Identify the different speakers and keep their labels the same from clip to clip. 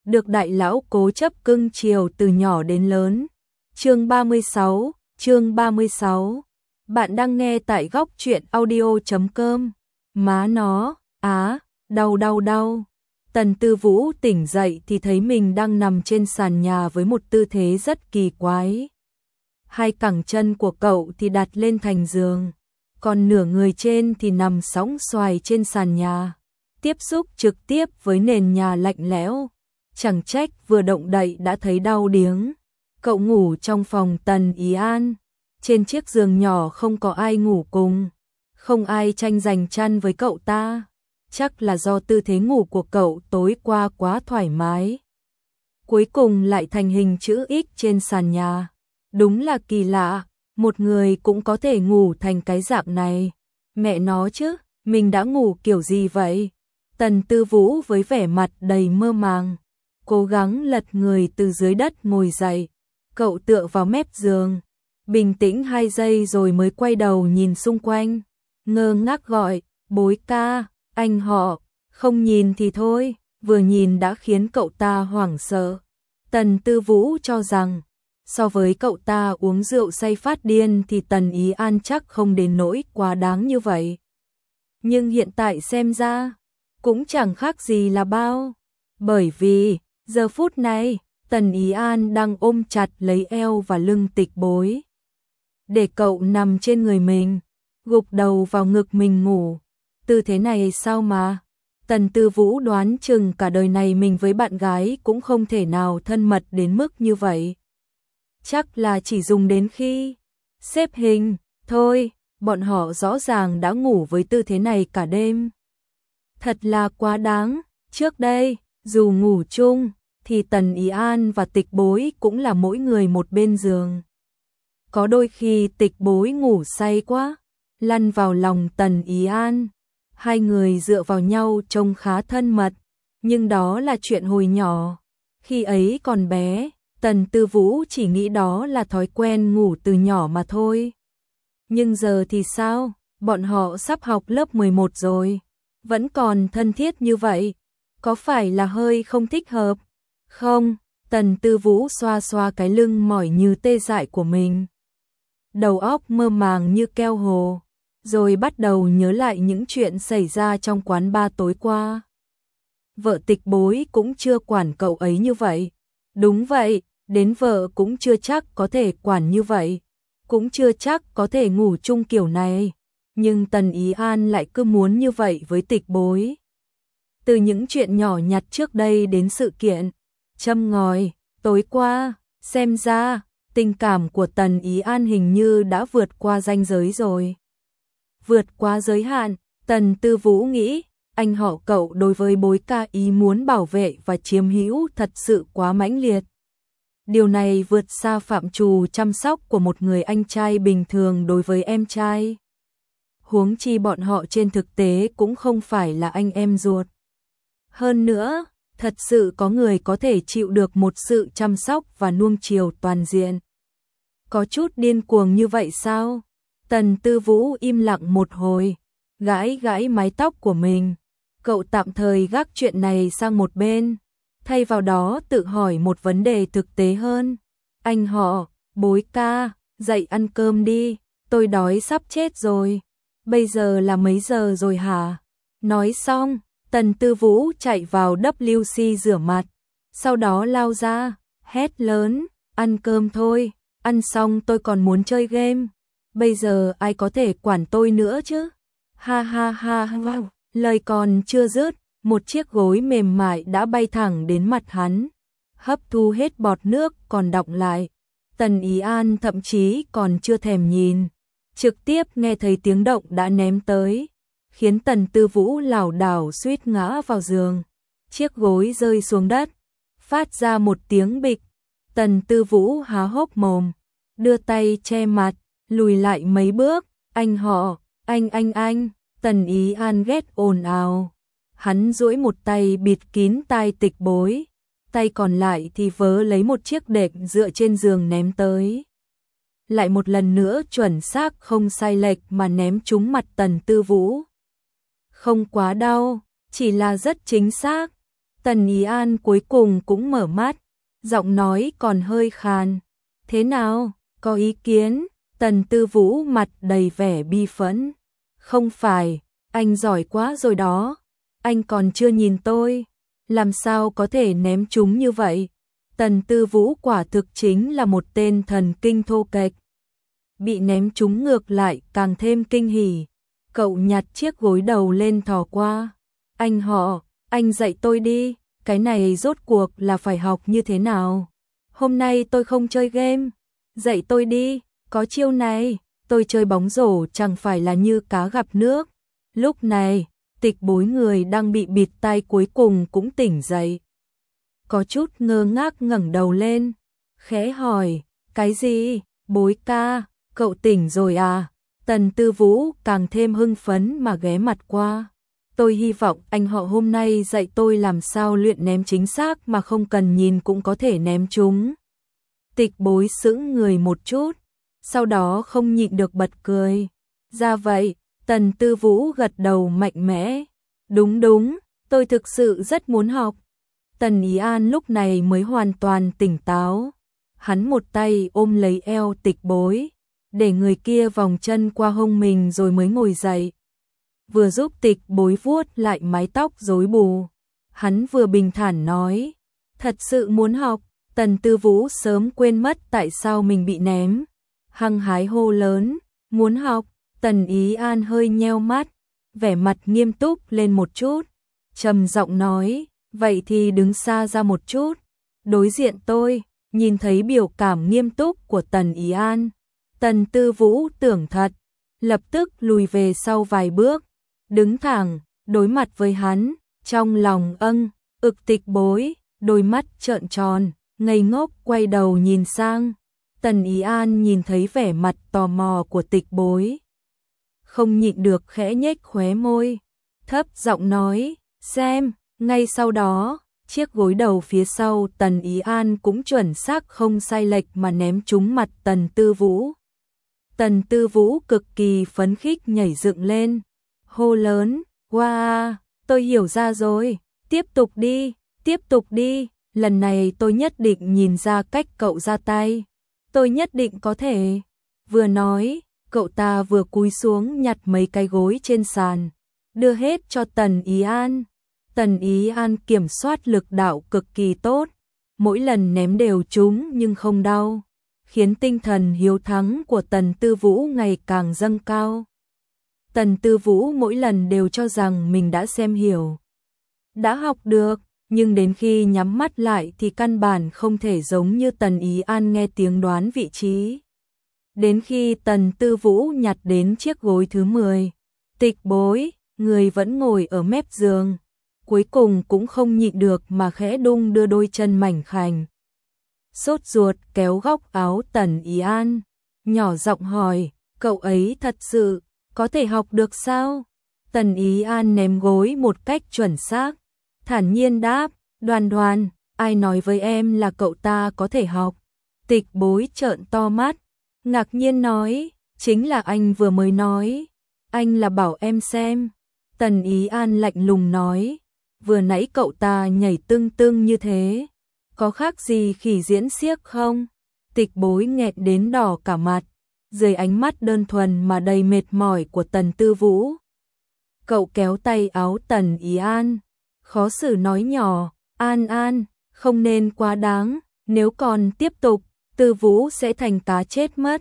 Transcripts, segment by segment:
Speaker 1: được đại lão cố chấp cưng chiều từ nhỏ đến lớn. Chương 36. Bạn đang nghe tại góc truyện audio.com. Má nó, đau. Tần Tư Vũ tỉnh dậy thì thấy mình đang nằm trên sàn nhà với một tư thế rất kỳ quái. Hai cẳng chân của cậu thì đặt lên thành giường, còn nửa người trên thì nằm sõng xoài trên sàn nhà, tiếp xúc trực tiếp với nền nhà lạnh lẽo. Chẳng trách vừa động đậy đã thấy đau điếng. Cậu ngủ trong phòng Tần Ý An, trên chiếc giường nhỏ không có ai ngủ cùng, không ai tranh giành chăn với cậu ta. Chắc là do tư thế ngủ của cậu tối qua quá thoải mái, cuối cùng lại thành hình chữ X trên sàn nhà. Đúng là kỳ lạ, một người cũng có thể ngủ thành cái dạng này. Mẹ nó chứ, mình đã ngủ kiểu gì vậy? Tần Tư Vũ với vẻ mặt đầy mơ màng, cố gắng lật người từ dưới đất ngồi dậy. Cậu tựa vào mép giường, bình tĩnh 2 giây rồi mới quay đầu nhìn xung quanh, ngơ ngác gọi, Bối ca, anh họ. Không nhìn thì thôi, vừa nhìn đã khiến cậu ta hoảng sợ. Tần Tư Vũ cho rằng, so với cậu ta uống rượu say phát điên thì Tần Ý An chắc không đến nỗi quá đáng như vậy. Nhưng hiện tại xem ra, cũng chẳng khác gì là bao. Bởi vì, giờ phút này, Tần Ý An đang ôm chặt lấy eo và lưng Tịch Bối, để cậu nằm trên người mình, gục đầu vào ngực mình ngủ. Tư thế này sao mà? Tần Tư Vũ đoán chừng cả đời này mình với bạn gái cũng không thể nào thân mật đến mức như vậy. Chắc là chỉ dùng đến khi xếp hình thôi. Bọn họ rõ ràng đã ngủ với tư thế này cả đêm. Thật là quá đáng. Trước đây, dù ngủ chung thì Tần Ý An và Tịch Bối cũng là mỗi người một bên giường. Có đôi khi Tịch Bối ngủ say quá, lăn vào lòng Tần Ý An. Hai người dựa vào nhau trông khá thân mật, nhưng đó là chuyện hồi nhỏ. Khi ấy còn bé, Tần Tư Vũ chỉ nghĩ đó là thói quen ngủ từ nhỏ mà thôi. Nhưng giờ thì sao? Bọn họ sắp học lớp 11 rồi, vẫn còn thân thiết như vậy. Có phải là hơi không thích hợp? Không, Tần Tư Vũ xoa xoa cái lưng mỏi như tê dại của mình. Đầu óc mơ màng như keo hồ, rồi bắt đầu nhớ lại những chuyện xảy ra trong quán bar tối qua. Vợ Tịch Bối cũng chưa quản cậu ấy như vậy. Đúng vậy, đến vợ cũng chưa chắc có thể quản như vậy, cũng chưa chắc có thể ngủ chung kiểu này. Nhưng Tần Ý An lại cứ muốn như vậy với Tịch Bối. Từ những chuyện nhỏ nhặt trước đây đến sự kiện châm ngòi tối qua, xem ra tình cảm của Tần Ý An hình như đã vượt qua ranh giới rồi. Vượt qua giới hạn, Tần Tư Vũ nghĩ, anh họ cậu đối với Bối ca ý muốn bảo vệ và chiếm hữu thật sự quá mãnh liệt. Điều này vượt xa phạm trù chăm sóc của một người anh trai bình thường đối với em trai. Huống chi bọn họ trên thực tế cũng không phải là anh em ruột. Hơn nữa, thật sự có người có thể chịu được một sự chăm sóc và nuông chiều toàn diện. Có chút điên cuồng như vậy sao? Tần Tư Vũ im lặng một hồi, gãi gãi mái tóc của mình. Cậu tạm thời gác chuyện này sang một bên, thay vào đó tự hỏi một vấn đề thực tế hơn. Anh họ, Bối ca, dậy ăn cơm đi, tôi đói sắp chết rồi. Bây giờ là mấy giờ rồi hả? Nói xong, Tần Tư Vũ chạy vào WC rửa mặt, sau đó lao ra, hét lớn, ăn cơm thôi, ăn xong tôi còn muốn chơi game. Bây giờ ai có thể quản tôi nữa chứ? Ha ha ha, wow. Lời còn chưa dứt, một chiếc gối mềm mại đã bay thẳng đến mặt hắn, hấp thu hết bọt nước còn đọng lại. Tần Ý An thậm chí còn chưa thèm nhìn, trực tiếp nghe thấy tiếng động đã ném tới, khiến Tần Tư Vũ lảo đảo suýt ngã vào giường. Chiếc gối rơi xuống đất, phát ra một tiếng bịch. Tần Tư Vũ há hốc mồm, đưa tay che mặt, lùi lại mấy bước. Anh họ, anh. Tần Ý An ghét ồn ào. Hắn duỗi một tay bịt kín tai Tịch Bối, tay còn lại thì vớ lấy một chiếc đệm dựa trên giường ném tới. Lại một lần nữa chuẩn xác không sai lệch mà ném trúng mặt Tần Tư Vũ. Không quá đau, chỉ là rất chính xác. Tần Ý An cuối cùng cũng mở mắt, giọng nói còn hơi khàn. Thế nào, có ý kiến? Tần Tư Vũ mặt đầy vẻ bi phẫn. Không phải, anh giỏi quá rồi đó. Anh còn chưa nhìn tôi. Làm sao có thể ném chúng như vậy? Tần Tư Vũ quả thực chính là một tên thần kinh thô kệch. Bị ném chúng ngược lại càng thêm kinh hỉ. Cậu nhặt chiếc gối đầu lên thò qua. Anh họ, anh dạy tôi đi. Cái này rốt cuộc là phải học như thế nào? Hôm nay tôi không chơi game. Dạy tôi đi, có chiêu này. Tôi chơi bóng rổ chẳng phải là như cá gặp nước. Lúc này, Tịch Bối người đang bị bịt tai cuối cùng cũng tỉnh dậy. Có chút ngơ ngác ngẩng đầu lên, khẽ hỏi, cái gì? Bối ca, cậu tỉnh rồi à? Tần Tư Vũ càng thêm hưng phấn mà ghé mặt qua. Tôi hy vọng anh họ hôm nay dạy tôi làm sao luyện ném chính xác mà không cần nhìn cũng có thể ném chúng. Tịch Bối sững người một chút, sau đó không nhịn được bật cười. Ra vậy, Tần Tư Vũ gật đầu mạnh mẽ. Đúng đúng, tôi thực sự rất muốn học. Tần Ý An lúc này mới hoàn toàn tỉnh táo. Hắn một tay ôm lấy eo Tịch Bối, để người kia vòng chân qua hông mình rồi mới ngồi dậy. Vừa giúp Tịch Bối vuốt lại mái tóc rối bù. Hắn vừa bình thản nói, thật sự muốn học. Tần Tư Vũ sớm quên mất tại sao mình bị ném. Hăng hái hô lớn, muốn học. Tần Ý An hơi nheo mắt, vẻ mặt nghiêm túc lên một chút, trầm giọng nói, vậy thì đứng xa ra một chút, đối diện tôi. Nhìn thấy biểu cảm nghiêm túc của Tần Ý An, Tần Tư Vũ tưởng thật, lập tức lùi về sau vài bước, đứng thẳng, đối mặt với hắn, trong lòng Tịch Bối, đôi mắt trợn tròn, ngây ngốc quay đầu nhìn sang. Tần Ý An nhìn thấy vẻ mặt tò mò của Tịch Bối, không nhịn được khẽ nhếch khóe môi, thấp giọng nói, xem. Ngay sau đó, chiếc gối đầu phía sau Tần Ý An cũng chuẩn xác không sai lệch mà ném trúng mặt Tần Tư Vũ. Tần Tư Vũ cực kỳ phấn khích nhảy dựng lên, hô lớn, wow, tôi hiểu ra rồi, tiếp tục đi, lần này tôi nhất định nhìn ra cách cậu ra tay, tôi nhất định có thể. Vừa nói, cậu ta vừa cúi xuống nhặt mấy cái gối trên sàn, đưa hết cho Tần Ý An. Tần Ý An kiểm soát lực đạo cực kỳ tốt, mỗi lần ném đều trúng nhưng không đau, khiến tinh thần hiếu thắng của Tần Tư Vũ ngày càng dâng cao. Tần Tư Vũ mỗi lần đều cho rằng mình đã xem hiểu, đã học được, nhưng đến khi nhắm mắt lại thì căn bản không thể giống như Tần Ý An nghe tiếng đoán vị trí. Đến khi Tần Tư Vũ nhặt đến chiếc gối thứ 10, Tịch Bối, người vẫn ngồi ở mép giường, cuối cùng cũng không nhịn được mà khẽ đung đưa đôi chân mảnh khảnh. Sốt ruột kéo góc áo Tần Ý An, nhỏ giọng hỏi, cậu ấy thật sự có thể học được sao? Tần Ý An ném gối một cách chuẩn xác, thản nhiên đáp, Đoan Đoan, ai nói với em là cậu ta có thể học? Tịch Bối trợn to mắt, ngạc nhiên nói, chính là anh vừa mới nói, anh là bảo em xem. Tần Ý An lạnh lùng nói, vừa nãy cậu ta nhảy tưng tưng như thế, có khác gì khỉ diễn xiếc không? Tịch Bối nghẹn đến đỏ cả mặt, dưới ánh mắt đơn thuần mà đầy mệt mỏi của Tần Tư Vũ. Cậu kéo tay áo Tần Ý An, khó xử nói nhỏ, An An, không nên quá đáng, nếu còn tiếp tục, Tư Vũ sẽ thành cá chết mất.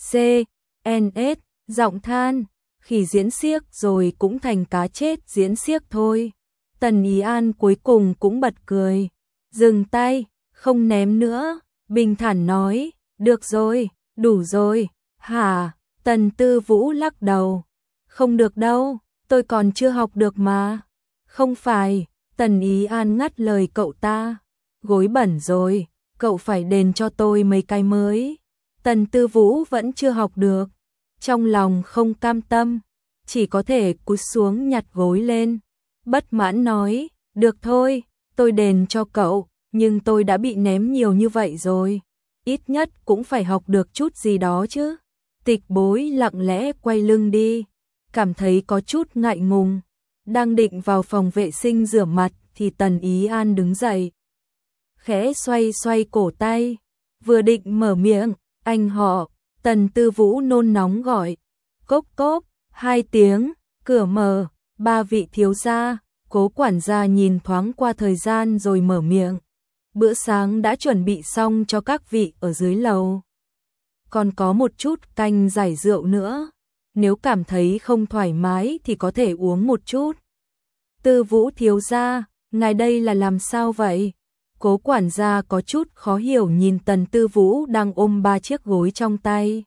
Speaker 1: C.N.S. giọng than, khỉ diễn xiếc rồi cũng thành cá chết diễn xiếc thôi. Tần Ý An cuối cùng cũng bật cười, dừng tay, không ném nữa, bình thản nói, được rồi, đủ rồi. Hả? Tần Tư Vũ lắc đầu, không được đâu, tôi còn chưa học được mà. Không phải, Tần Ý An ngắt lời cậu ta, gối bẩn rồi, cậu phải đền cho tôi mấy cái mới. Tần Tư Vũ vẫn chưa học được, trong lòng không cam tâm, chỉ có thể cúi xuống nhặt gối lên, bất mãn nói, được thôi, tôi đền cho cậu, nhưng tôi đã bị ném nhiều như vậy rồi, ít nhất cũng phải học được chút gì đó chứ. Tịch Bối lặng lẽ quay lưng đi, cảm thấy có chút ngại ngùng, đang định vào phòng vệ sinh rửa mặt thì Tần Ý An đứng dậy. Khẽ xoay xoay cổ tay, vừa định mở miệng, anh họ, Tần Tư Vũ nôn nóng gọi. Cốc cốc, 2 tiếng, cửa mở, 3 vị thiếu gia. Cố quản gia nhìn thoáng qua thời gian rồi mở miệng. Bữa sáng đã chuẩn bị xong cho các vị ở dưới lầu. Còn có một chút canh giải rượu nữa. Nếu cảm thấy không thoải mái thì có thể uống một chút. Tư Vũ thiếu gia, ngài đây là làm sao vậy? Cố quản gia có chút khó hiểu nhìn Tần Tư Vũ đang ôm 3 chiếc gối trong tay.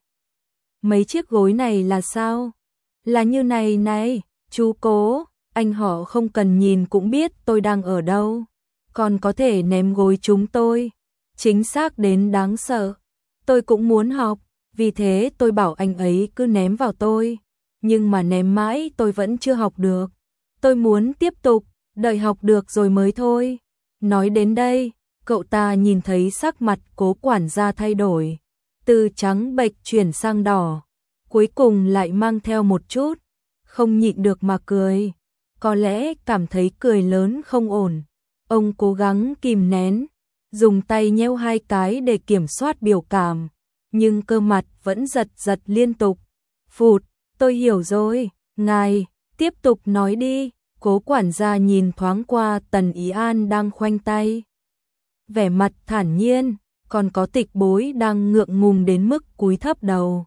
Speaker 1: Mấy chiếc gối này là sao? Là như này này, chú Cố, anh họ không cần nhìn cũng biết tôi đang ở đâu. Còn có thể ném gối chúng tôi. Chính xác đến đáng sợ. Tôi cũng muốn học, vì thế tôi bảo anh ấy cứ ném vào tôi. Nhưng mà ném mãi tôi vẫn chưa học được. Tôi muốn tiếp tục, đợi học được rồi mới thôi. Nói đến đây, cậu ta nhìn thấy sắc mặt Cố quản gia thay đổi. Từ trắng bệch chuyển sang đỏ. Cuối cùng lại mang theo một chút. Không nhịn được mà cười. Có lẽ cảm thấy cười lớn không ổn. Ông cố gắng kìm nén. Dùng tay nhéo 2 cái để kiểm soát biểu cảm. Nhưng cơ mặt vẫn giật giật liên tục. Phụt, tôi hiểu rồi. Ngài, tiếp tục nói đi. Cố quản gia nhìn thoáng qua Tần Ý An đang khoanh tay. Vẻ mặt thản nhiên, còn có Tịch Bối đang ngượng ngùng đến mức cúi thấp đầu.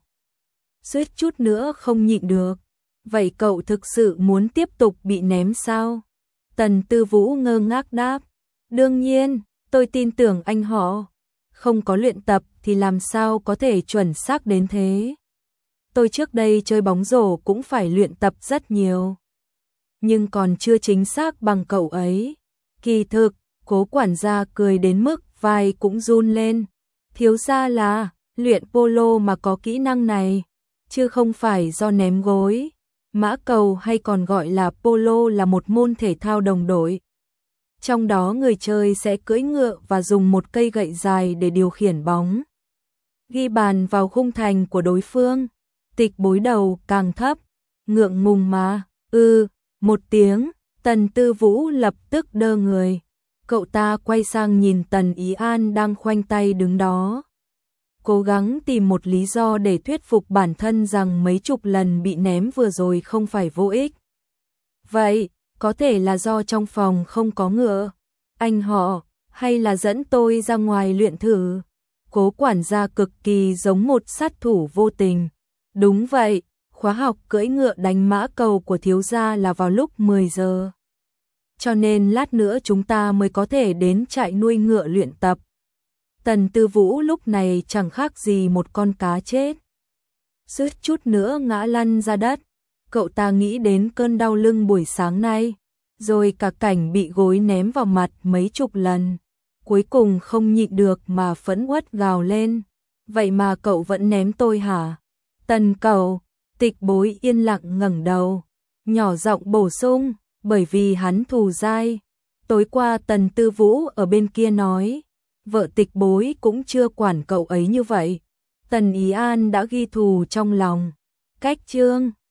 Speaker 1: Suýt chút nữa không nhịn được. Vậy cậu thực sự muốn tiếp tục bị ném sao? Tần Tư Vũ ngơ ngác đáp. Đương nhiên, tôi tin tưởng anh họ. Không có luyện tập thì làm sao có thể chuẩn xác đến thế. Tôi trước đây chơi bóng rổ cũng phải luyện tập rất nhiều. Nhưng còn chưa chính xác bằng cậu ấy. Kỳ thực, Cố quản gia cười đến mức vai cũng run lên. Thiếu gia là luyện polo mà có kỹ năng này, chứ không phải do ném gối. Mã cầu hay còn gọi là polo là một môn thể thao đồng đội. Trong đó người chơi sẽ cưỡi ngựa và dùng một cây gậy dài để điều khiển bóng. Ghi bàn vào khung thành của đối phương. Tịch Bối đầu càng thấp. Ngượng ngùng mà, một tiếng, Tần Tư Vũ lập tức đơ người. Cậu ta quay sang nhìn Tần Ý An đang khoanh tay đứng đó. Cố gắng tìm một lý do để thuyết phục bản thân rằng mấy chục lần bị ném vừa rồi không phải vô ích. Vậy, có thể là do trong phòng không có ngựa. Anh họ, hay là dẫn tôi ra ngoài luyện thử. Cố quản gia cực kỳ giống một sát thủ vô tình. Đúng vậy, khóa học cưỡi ngựa đánh mã cầu của thiếu gia là vào lúc 10 giờ. Cho nên lát nữa chúng ta mới có thể đến trại nuôi ngựa luyện tập. Tần Tư Vũ lúc này chẳng khác gì một con cá chết. Suýt chút nữa ngã lăn ra đất. Cậu ta nghĩ đến cơn đau lưng buổi sáng nay, rồi cả cảnh bị gối ném vào mặt mấy chục lần. Cuối cùng không nhịn được mà phẫn uất gào lên. Vậy mà cậu vẫn ném tôi hả? Tần cậu, Tịch Bối yên lặng ngẩng đầu, nhỏ giọng bổ sung, bởi vì hắn thù dai. Tối qua Tần Tư Vũ ở bên kia nói, vợ Tịch Bối cũng chưa quản cậu ấy như vậy. Tần Ý An đã ghi thù trong lòng. Cách chương